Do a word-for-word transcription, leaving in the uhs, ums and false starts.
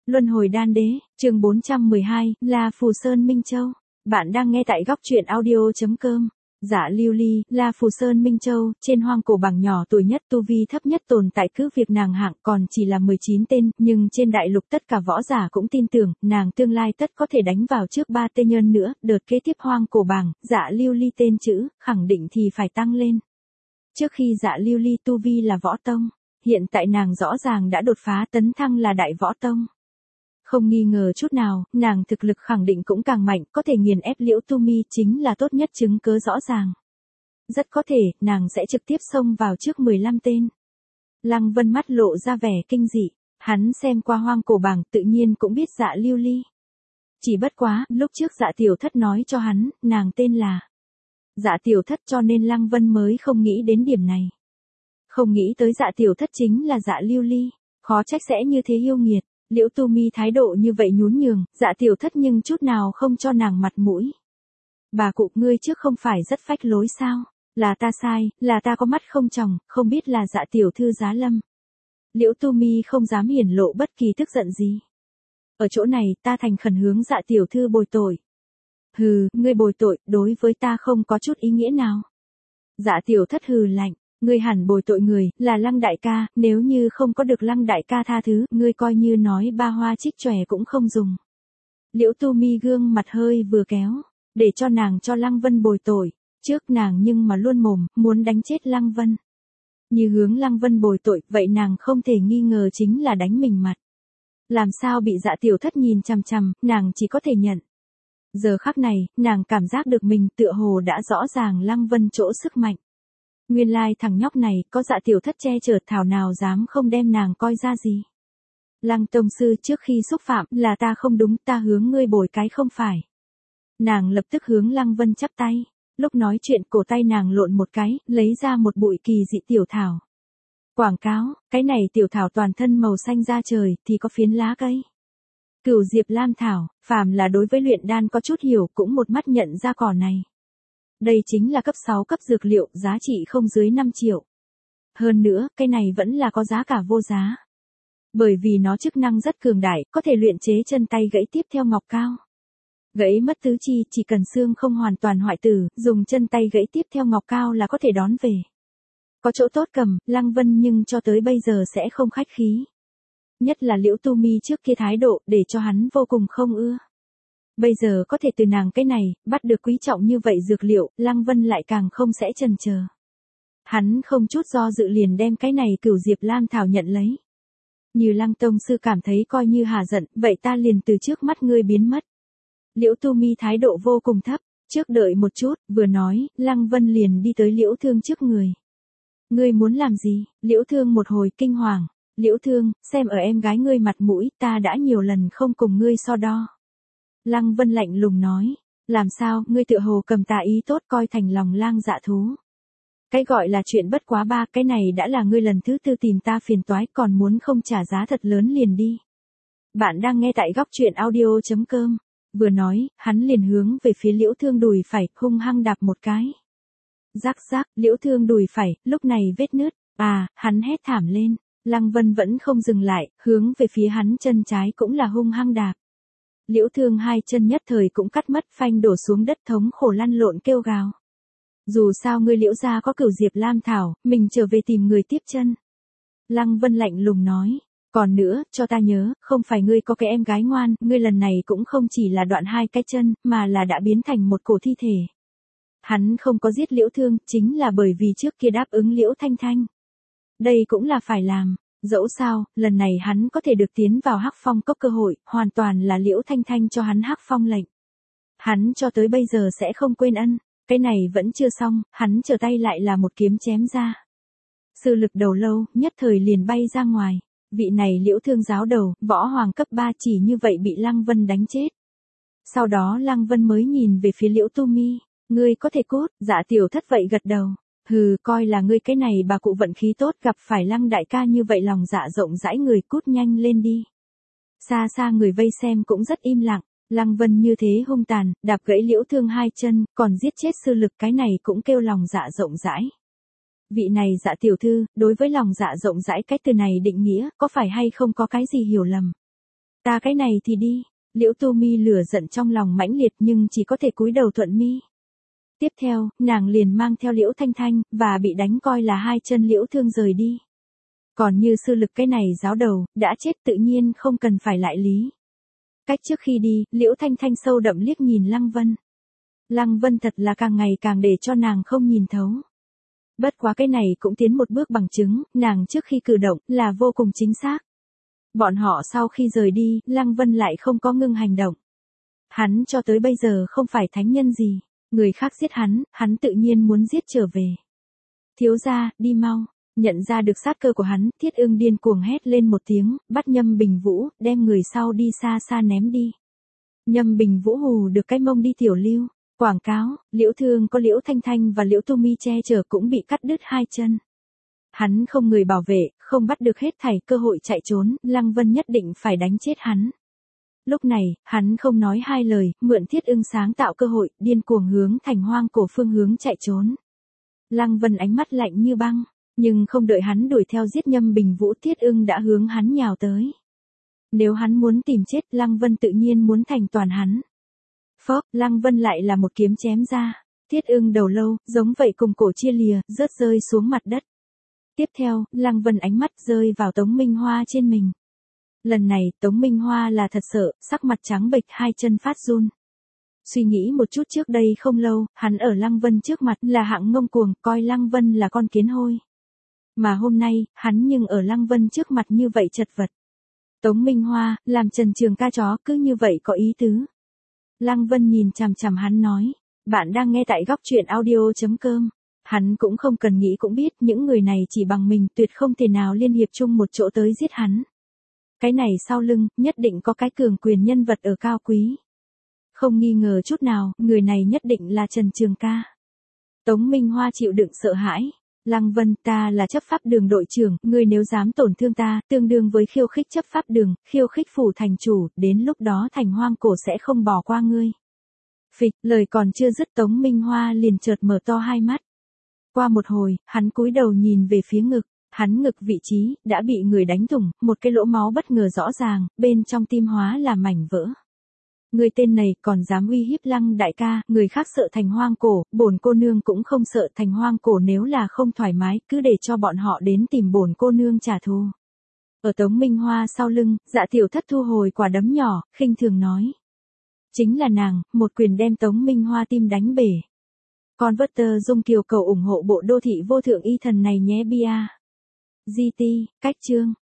Luân hồi đan đế, chương bốn trăm mười hai, La Phù Sơn Minh Châu. Bạn đang nghe tại góc truyện audio.com. Dạ Lưu Ly, La Phù Sơn Minh Châu, trên hoang cổ bảng nhỏ tuổi nhất tu vi thấp nhất tồn tại cứ việc nàng hạng còn chỉ là mười chín tên, nhưng trên đại lục tất cả võ giả cũng tin tưởng, nàng tương lai tất có thể đánh vào trước ba tên nhân nữa, đợt kế tiếp hoang cổ bảng, Dạ Lưu Ly tên chữ, khẳng định thì phải tăng lên. Trước khi Dạ Lưu Ly tu vi là võ tông, hiện tại nàng rõ ràng đã đột phá tấn thăng là đại võ tông. Không nghi ngờ chút nào, nàng thực lực khẳng định cũng càng mạnh, có thể nghiền ép Liễu Tu Mi chính là tốt nhất chứng cớ rõ ràng. Rất có thể, nàng sẽ trực tiếp xông vào trước mười lăm tên. Lăng Vân mắt lộ ra vẻ kinh dị, hắn xem qua hoang cổ bảng tự nhiên cũng biết Dạ Lưu Ly. Chỉ bất quá, lúc trước Dạ Tiểu Thất nói cho hắn, nàng tên là Dạ Tiểu Thất cho nên Lăng Vân mới không nghĩ đến điểm này. Không nghĩ tới Dạ Tiểu Thất chính là Dạ Lưu Ly, khó trách sẽ như thế yêu nghiệt. Liễu Tu Mi thái độ như vậy nhún nhường, Dạ Tiểu Thất nhưng chút nào không cho nàng mặt mũi. Bà cụ, ngươi trước không phải rất phách lối sao? Là ta sai, là ta có mắt không tròng, không biết là Dạ Tiểu thư giá lâm. Liễu Tu Mi không dám hiển lộ bất kỳ tức giận gì. Ở chỗ này, ta thành khẩn hướng Dạ Tiểu thư bồi tội. Hừ, ngươi bồi tội, đối với ta không có chút ý nghĩa nào. Dạ Tiểu Thất hừ lạnh. Ngươi hẳn bồi tội người, là Lăng đại ca, nếu như không có được Lăng đại ca tha thứ, ngươi coi như nói ba hoa trích chòe cũng không dùng. Liễu Tu Mi gương mặt hơi vừa kéo, để cho nàng cho Lăng Vân bồi tội, trước nàng nhưng mà luôn mồm, muốn đánh chết Lăng Vân. Như hướng Lăng Vân bồi tội, vậy nàng không thể nghi ngờ chính là đánh mình mặt. Làm sao bị Dạ Tiểu Thất nhìn chằm chằm, nàng chỉ có thể nhận. Giờ khắc này, nàng cảm giác được mình tựa hồ đã rõ ràng Lăng Vân chỗ sức mạnh. Nguyên lai thằng nhóc này có Dạ Tiểu Thất che chở thảo nào dám không đem nàng coi ra gì. Lăng tông sư trước khi xúc phạm là ta không đúng, ta hướng ngươi bồi cái không phải. Nàng lập tức hướng Lăng Vân chắp tay, lúc nói chuyện cổ tay nàng lộn một cái, lấy ra một bụi kỳ dị tiểu thảo. Quảng cáo, cái này tiểu thảo toàn thân màu xanh da trời thì có phiến lá cây. Cửu diệp lam thảo, phàm là đối với luyện đan có chút hiểu cũng một mắt nhận ra cỏ này. Đây chính là cấp sáu cấp dược liệu, giá trị không dưới năm triệu. Hơn nữa, cái này vẫn là có giá cả vô giá. Bởi vì nó chức năng rất cường đại, có thể luyện chế chân tay gãy tiếp theo ngọc cao. Gãy mất tứ chi, chỉ cần xương không hoàn toàn hoại tử, dùng chân tay gãy tiếp theo ngọc cao là có thể đón về. Có chỗ tốt cầm, Lăng Vân nhưng cho tới bây giờ sẽ không khách khí. Nhất là Liễu Tu Mi trước kia thái độ, để cho hắn vô cùng không ưa. Bây giờ có thể từ nàng cái này, bắt được quý trọng như vậy dược liệu, Lăng Vân lại càng không sẽ chần chờ. Hắn không chút do dự liền đem cái này cửu diệp lam thảo nhận lấy. Như Lăng tông sư cảm thấy coi như hà giận, vậy ta liền từ trước mắt ngươi biến mất. Liễu Tu Mi thái độ vô cùng thấp, trước đợi một chút, vừa nói, Lăng Vân liền đi tới Liễu Thương trước người. Ngươi muốn làm gì? Liễu Thương một hồi kinh hoàng. Liễu Thương, xem ở em gái ngươi mặt mũi, ta đã nhiều lần không cùng ngươi so đo. Lăng Vân lạnh lùng nói, làm sao, ngươi tựa hồ cầm tà ý tốt coi thành lòng lang dạ thú. Cái gọi là chuyện bất quá ba, cái này đã là ngươi lần thứ tư tìm ta phiền toái, còn muốn không trả giá thật lớn liền đi. Bạn đang nghe tại góc truyện audio.com, vừa nói, hắn liền hướng về phía Liễu Thương đùi phải, hung hăng đạp một cái. Rắc rắc, Liễu Thương đùi phải, lúc này vết nứt, à, hắn hét thảm lên, Lăng Vân vẫn không dừng lại, hướng về phía hắn chân trái cũng là hung hăng đạp. Liễu Thương hai chân nhất thời cũng cắt mất, phanh đổ xuống đất thống khổ lăn lộn kêu gào. Dù sao ngươi Liễu gia có cửu diệp lam thảo, mình trở về tìm người tiếp chân. Lăng Vân lạnh lùng nói, còn nữa, cho ta nhớ, không phải ngươi có cái em gái ngoan, ngươi lần này cũng không chỉ là đoạn hai cái chân, mà là đã biến thành một cổ thi thể. Hắn không có giết Liễu Thương, chính là bởi vì trước kia đáp ứng Liễu Thanh Thanh. Đây cũng là phải làm. Dẫu sao, lần này hắn có thể được tiến vào Hắc Phong cốc cơ hội, hoàn toàn là Liễu Thanh Thanh cho hắn Hắc Phong lệnh. Hắn cho tới bây giờ sẽ không quên ân, cái này vẫn chưa xong, hắn trở tay lại là một kiếm chém ra. Sư lực đầu lâu, nhất thời liền bay ra ngoài, vị này Liễu Thương giáo đầu, võ hoàng cấp ba chỉ như vậy bị Lăng Vân đánh chết. Sau đó Lăng Vân mới nhìn về phía Liễu Tu Mi, ngươi có thể cút, Dạ Tiểu Thất vậy gật đầu. Hừ, coi là ngươi cái này bà cụ vận khí tốt gặp phải Lăng đại ca như vậy lòng dạ rộng rãi, người cút nhanh lên đi. Xa xa người vây xem cũng rất im lặng, Lăng Vân như thế hung tàn, đạp gãy Liễu Thương hai chân, còn giết chết sư lực, cái này cũng kêu lòng dạ rộng rãi. Vị này Dạ tiểu thư, đối với lòng dạ rộng rãi cái từ này định nghĩa, có phải hay không có cái gì hiểu lầm? Ta cái này thì đi. Liễu Tu Mi lửa giận trong lòng mãnh liệt nhưng chỉ có thể cúi đầu thuận mi. Tiếp theo, nàng liền mang theo Liễu Thanh Thanh, và bị đánh coi là hai chân Liễu Thương rời đi. Còn như sư lực cái này giáo đầu, đã chết tự nhiên không cần phải lại lý. Cách trước khi đi, Liễu Thanh Thanh sâu đậm liếc nhìn Lăng Vân. Lăng Vân thật là càng ngày càng để cho nàng không nhìn thấu. Bất quá cái này cũng tiến một bước bằng chứng, nàng trước khi cử động là vô cùng chính xác. Bọn họ sau khi rời đi, Lăng Vân lại không có ngưng hành động. Hắn cho tới bây giờ không phải thánh nhân gì, người khác giết hắn, hắn tự nhiên muốn giết trở về. Thiếu gia, đi mau. Nhận ra được sát cơ của hắn, Thiết Ưng điên cuồng hét lên một tiếng, bắt Nhâm Bình Vũ, đem người sau đi xa xa ném đi. Nhâm Bình Vũ hù được cái mông đi tiểu lưu. Quảng cáo, Liễu Thương có Liễu Thanh Thanh và Liễu Tu Mi che chở cũng bị cắt đứt hai chân. Hắn không người bảo vệ, không bắt được hết thảy cơ hội chạy trốn, Lăng Vân nhất định phải đánh chết hắn. Lúc này, hắn không nói hai lời, mượn Thiết Ưng sáng tạo cơ hội, điên cuồng hướng thành hoang cổ phương hướng chạy trốn. Lăng Vân ánh mắt lạnh như băng, nhưng không đợi hắn đuổi theo giết Nhâm Bình Vũ, Thiết Ưng đã hướng hắn nhào tới. Nếu hắn muốn tìm chết, Lăng Vân tự nhiên muốn thành toàn hắn. Phốc, Lăng Vân lại là một kiếm chém ra, Thiết Ưng đầu lâu, giống vậy cùng cổ chia lìa, rớt rơi xuống mặt đất. Tiếp theo, Lăng Vân ánh mắt rơi vào Tống Minh Hoa trên mình. Lần này, Tống Minh Hoa là thật sợ, sắc mặt trắng bệch, hai chân phát run. Suy nghĩ một chút, trước đây không lâu, hắn ở Lăng Vân trước mặt là hạng ngông cuồng, coi Lăng Vân là con kiến hôi. Mà hôm nay, hắn nhưng ở Lăng Vân trước mặt như vậy chật vật. Tống Minh Hoa, làm Trần Trường Ca chó, cứ như vậy có ý tứ. Lăng Vân nhìn chằm chằm hắn nói, bạn đang nghe tại góc truyện audio chấm com. Hắn cũng không cần nghĩ cũng biết những người này chỉ bằng mình tuyệt không thể nào liên hiệp chung một chỗ tới giết hắn. Cái này sau lưng, nhất định có cái cường quyền nhân vật ở cao quý. Không nghi ngờ chút nào, người này nhất định là Trần Trường Ca. Tống Minh Hoa chịu đựng sợ hãi. Lăng Vân, ta là chấp pháp đường đội trưởng, ngươi nếu dám tổn thương ta, tương đương với khiêu khích chấp pháp đường, khiêu khích phủ thành chủ, đến lúc đó thành hoang cổ sẽ không bỏ qua ngươi. Phịch, lời còn chưa dứt, Tống Minh Hoa liền chợt mở to hai mắt. Qua một hồi, hắn cúi đầu nhìn về phía ngực, hắn ngực vị trí, đã bị người đánh thủng, một cái lỗ máu bất ngờ rõ ràng, bên trong tim hóa là mảnh vỡ. Người tên này còn dám uy hiếp Lăng đại ca, người khác sợ thành hoang cổ, bổn cô nương cũng không sợ thành hoang cổ, nếu là không thoải mái, cứ để cho bọn họ đến tìm bổn cô nương trả thù. Ở Tống Minh Hoa sau lưng, Dạ Tiểu Thất thu hồi quả đấm nhỏ, khinh thường nói. Chính là nàng, một quyền đem Tống Minh Hoa tim đánh bể. Con vớt tơ dung kiều cầu ủng hộ bộ đô thị vô thượng y thần này nhé bia. giê tê, cách chương.